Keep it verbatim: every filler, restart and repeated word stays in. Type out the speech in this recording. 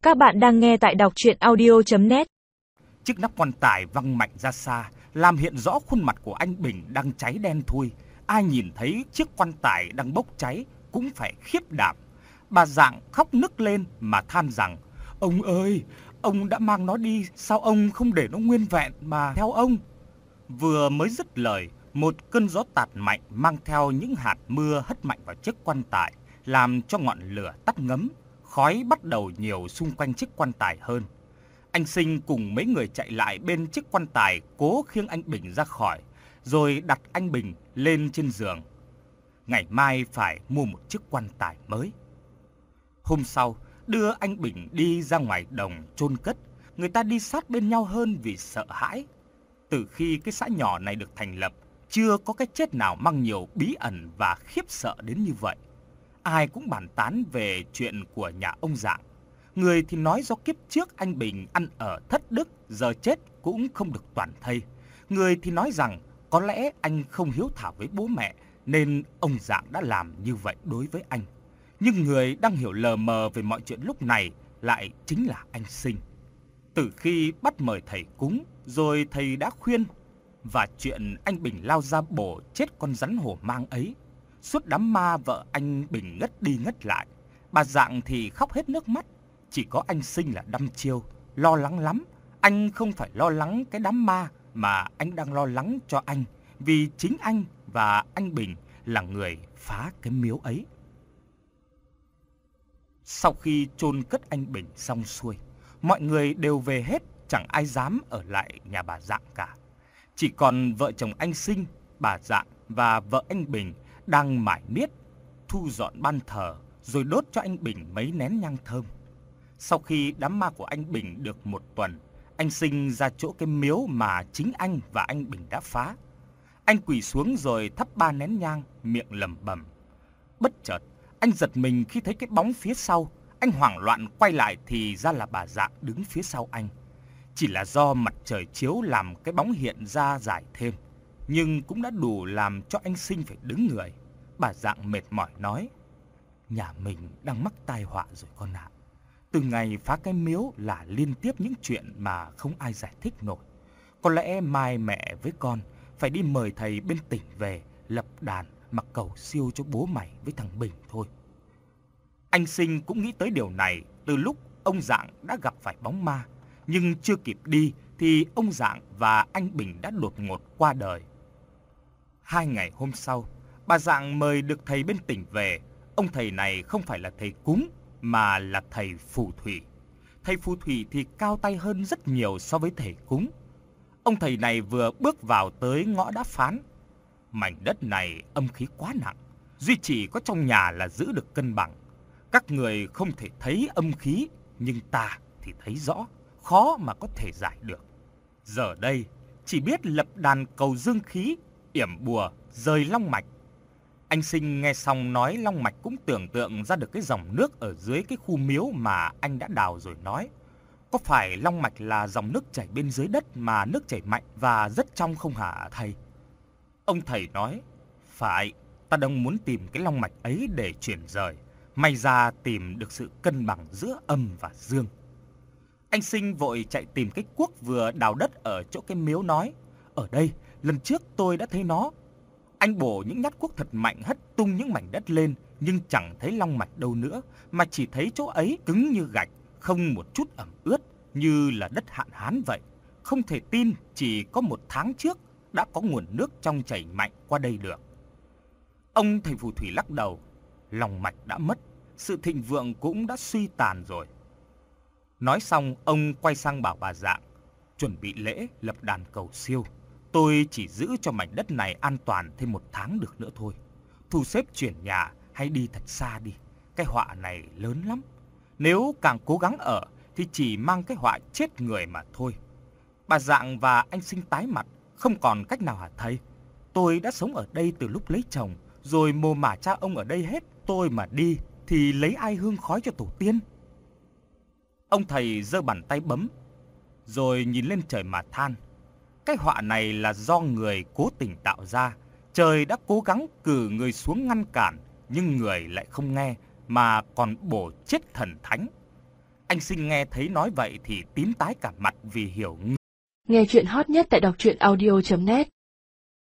Các bạn đang nghe tại đọc truyện audio chấm net. Chiếc nắp quan tài văng mạnh ra xa, làm hiện rõ khuôn mặt của anh Bình đang cháy đen thui. Ai nhìn thấy chiếc quan tài đang bốc cháy cũng phải khiếp đảm. Bà Dạng khóc nức lên mà than rằng: "Ông ơi, ông đã mang nó đi, sao ông không để nó nguyên vẹn mà theo ông?" Vừa mới dứt lời, một cơn gió tạt mạnh mang theo những hạt mưa hất mạnh vào chiếc quan tài, làm cho ngọn lửa tắt ngấm, khói bắt đầu nhiều xung quanh chiếc quan tài hơn. Anh Sinh cùng mấy người chạy lại bên chiếc quan tài, cố khiêng anh Bình ra khỏi, rồi đặt anh Bình lên trên giường. Ngày mai phải mua một chiếc quan tài mới. Hôm sau, đưa anh Bình đi ra ngoài đồng chôn cất, người ta đi sát bên nhau hơn vì sợ hãi. Từ khi cái xã nhỏ này được thành lập, chưa có cái chết nào mang nhiều bí ẩn và khiếp sợ đến như vậy. Ai cũng bàn tán về chuyện của nhà ông Dạng. Người thì nói do kiếp trước anh Bình ăn ở thất đức, giờ chết cũng không được toàn thây. Người thì nói rằng có lẽ anh không hiếu thảo với bố mẹ nên ông Dạng đã làm như vậy đối với anh. Nhưng người đang hiểu lờ mờ về mọi chuyện lúc này lại chính là anh Sinh. Từ khi bắt mời thầy cúng, rồi thầy đã khuyên, và chuyện anh Bình lao ra bổ chết con rắn hổ mang ấy, suốt đám ma vợ anh Bình ngất đi ngất lại. Bà Dạng thì khóc hết nước mắt. Chỉ có anh Sinh là đăm chiêu, lo lắng lắm. Anh không phải lo lắng cái đám ma, mà anh đang lo lắng cho anh, vì chính anh và anh Bình là người phá cái miếu ấy. Sau khi chôn cất anh Bình xong xuôi, mọi người đều về hết, chẳng ai dám ở lại nhà bà Dạng cả. Chỉ còn vợ chồng anh Sinh, bà Dạng và vợ anh Bình đang mải miết thu dọn ban thờ, rồi đốt cho anh Bình mấy nén nhang thơm. Sau khi đám ma của anh Bình được một tuần, anh Sinh ra chỗ cái miếu mà chính anh và anh Bình đã phá. Anh quỳ xuống rồi thắp ba nén nhang, miệng lẩm bẩm. Bất chợt, anh giật mình khi thấy cái bóng phía sau. Anh hoảng loạn quay lại thì ra là bà Dạng đứng phía sau anh. Chỉ là do mặt trời chiếu làm cái bóng hiện ra dài thêm, nhưng cũng đã đủ làm cho anh Sinh phải đứng người. Bà Dạng mệt mỏi nói: "Nhà mình đang mắc tai họa rồi con ạ. Từ ngày phá cái miếu là liên tiếp những chuyện mà không ai giải thích nổi. Có lẽ mai mẹ với con phải đi mời thầy bên tỉnh về lập đàn mà cầu siêu cho bố mày với thằng Bình thôi." Anh Sinh cũng nghĩ tới điều này từ lúc ông Dạng đã gặp phải bóng ma, nhưng chưa kịp đi thì ông Dạng và anh Bình đã đột ngột qua đời. Hai ngày hôm sau, bà Dạng mời được thầy bên tỉnh về. Ông thầy này không phải là thầy cúng, mà là thầy phù thủy. Thầy phù thủy thì cao tay hơn rất nhiều so với thầy cúng. Ông thầy này vừa bước vào tới ngõ đã phán: "Mảnh đất này âm khí quá nặng, duy chỉ có trong nhà là giữ được cân bằng. Các người không thể thấy âm khí, nhưng ta thì thấy rõ, khó mà có thể giải được. Giờ đây chỉ biết lập đàn cầu dương khí, yểm bùa, rời long mạch." Anh Sinh nghe xong nói long mạch cũng tưởng tượng ra được cái dòng nước ở dưới cái khu miếu mà anh đã đào, rồi nói: "Có phải long mạch là dòng nước chảy bên dưới đất mà nước chảy mạnh và rất trong không hả thầy?" Ông thầy nói: "Phải, ta đang muốn tìm cái long mạch ấy để chuyển rời. May ra tìm được sự cân bằng giữa âm và dương." Anh Sinh vội chạy tìm cái cuốc vừa đào đất ở chỗ cái miếu, nói: "Ở đây, lần trước tôi đã thấy nó." Anh bổ những nhát cuốc thật mạnh, hất tung những mảnh đất lên, nhưng chẳng thấy long mạch đâu nữa, mà chỉ thấy chỗ ấy cứng như gạch, không một chút ẩm ướt, như là đất hạn hán vậy. Không thể tin chỉ có một tháng trước đã có nguồn nước trong chảy mạnh qua đây được. Ông thầy phù thủy lắc đầu: "Long mạch đã mất, sự thịnh vượng cũng đã suy tàn rồi." Nói xong, ông quay sang bảo bà Dạng: "Chuẩn bị lễ lập đàn cầu siêu. Tôi chỉ giữ cho mảnh đất này an toàn thêm một tháng được nữa thôi. Thu xếp chuyển nhà hay đi thật xa đi. Cái họa này lớn lắm. Nếu càng cố gắng ở thì chỉ mang cái họa chết người mà thôi." Bà Dạng và anh Sinh tái mặt: "Không còn cách nào hả thầy? Tôi đã sống ở đây từ lúc lấy chồng, rồi mồ mả cha ông ở đây hết. Tôi mà đi thì lấy ai hương khói cho tổ tiên?" Ông thầy giơ bàn tay bấm, rồi nhìn lên trời mà than: "Cái họa này là do người cố tình tạo ra. Trời đã cố gắng cử người xuống ngăn cản, nhưng người lại không nghe, mà còn bổ chết thần thánh. Anh Sinh nghe thấy nói vậy thì tím tái cả mặt vì hiểu. Nghe chuyện hot nhất tại đọc truyện audio chấm net